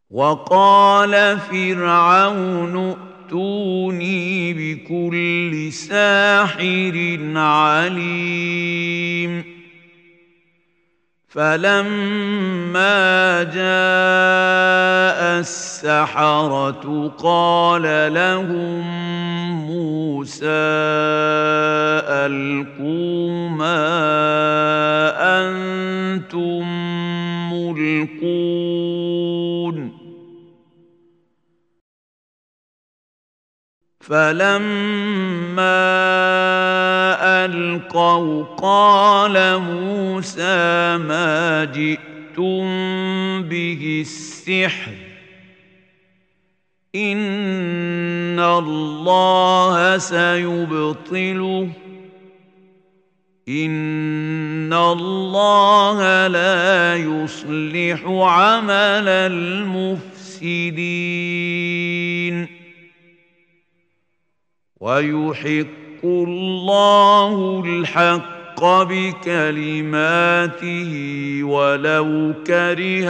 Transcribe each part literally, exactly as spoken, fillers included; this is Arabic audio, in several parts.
وقال فرعون ائتوني بكل ساحر عليم فلما جاء السحرة قال لهم موسى ألقوا ما أنتم ملقون فلما ألقوا قال موسى ما جئتم به السحر إن الله سيبطله إن الله لا يصلح عمل المفسدين ويحق الله الحق بكلماته ولو كره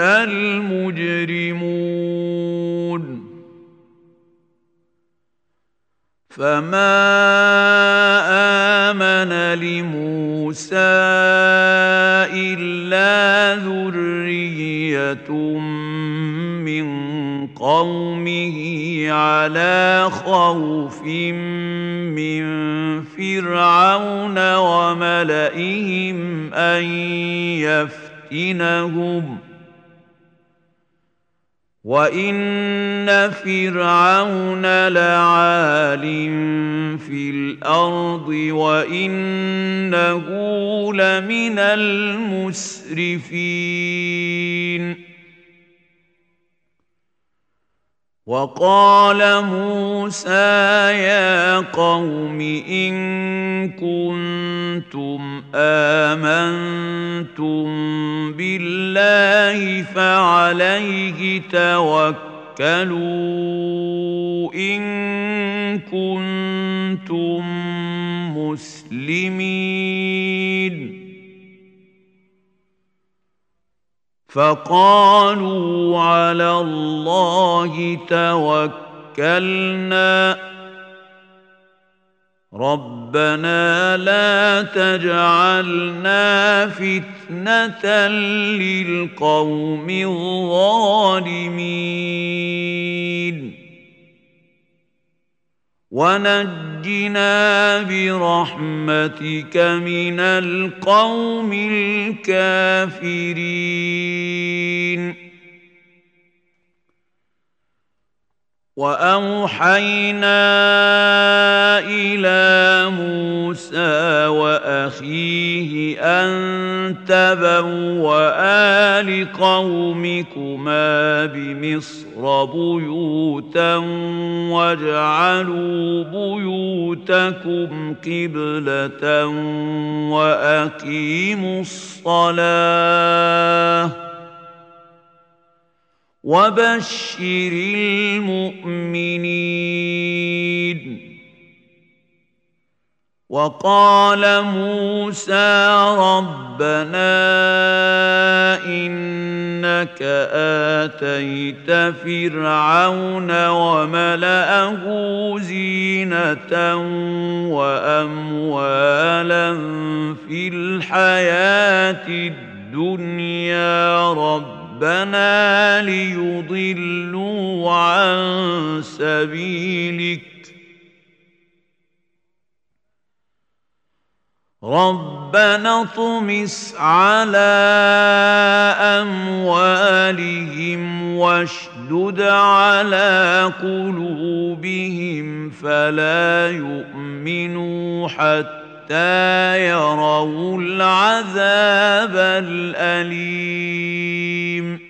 المجرمون فما آمن لموسى إلا ذرية من قومه على خوف من فرعون وملئهم أن يفتنهم وإن فرعون لعال في الأرض وإنه لمن المسرفين وقال موسى يا قوم إن كنتم آمنتم بالله فعليه توكلوا إن كنتم مسلمين فقالوا على الله توكلنا ربنا لا تجعلنا فتنة للقوم الظالمين ونجنا برحمتك من القوم الكافرين وأوحينا إلى موسى وأخيه أن تبوأ لقومكما بمصر بيوتا واجعلوا بيوتكم قبلة وأقيموا الصلاة وبشر المؤمنين وقال موسى ربنا إنك آتيت فرعون وملأه زينة وأموالا في الحياة الدنيا رب ربنا ليضلوا عن سبيلك ربنا اطمس على أموالهم واشدد على قلوبهم فلا يؤمنوا حتى يروا العذاب الأليم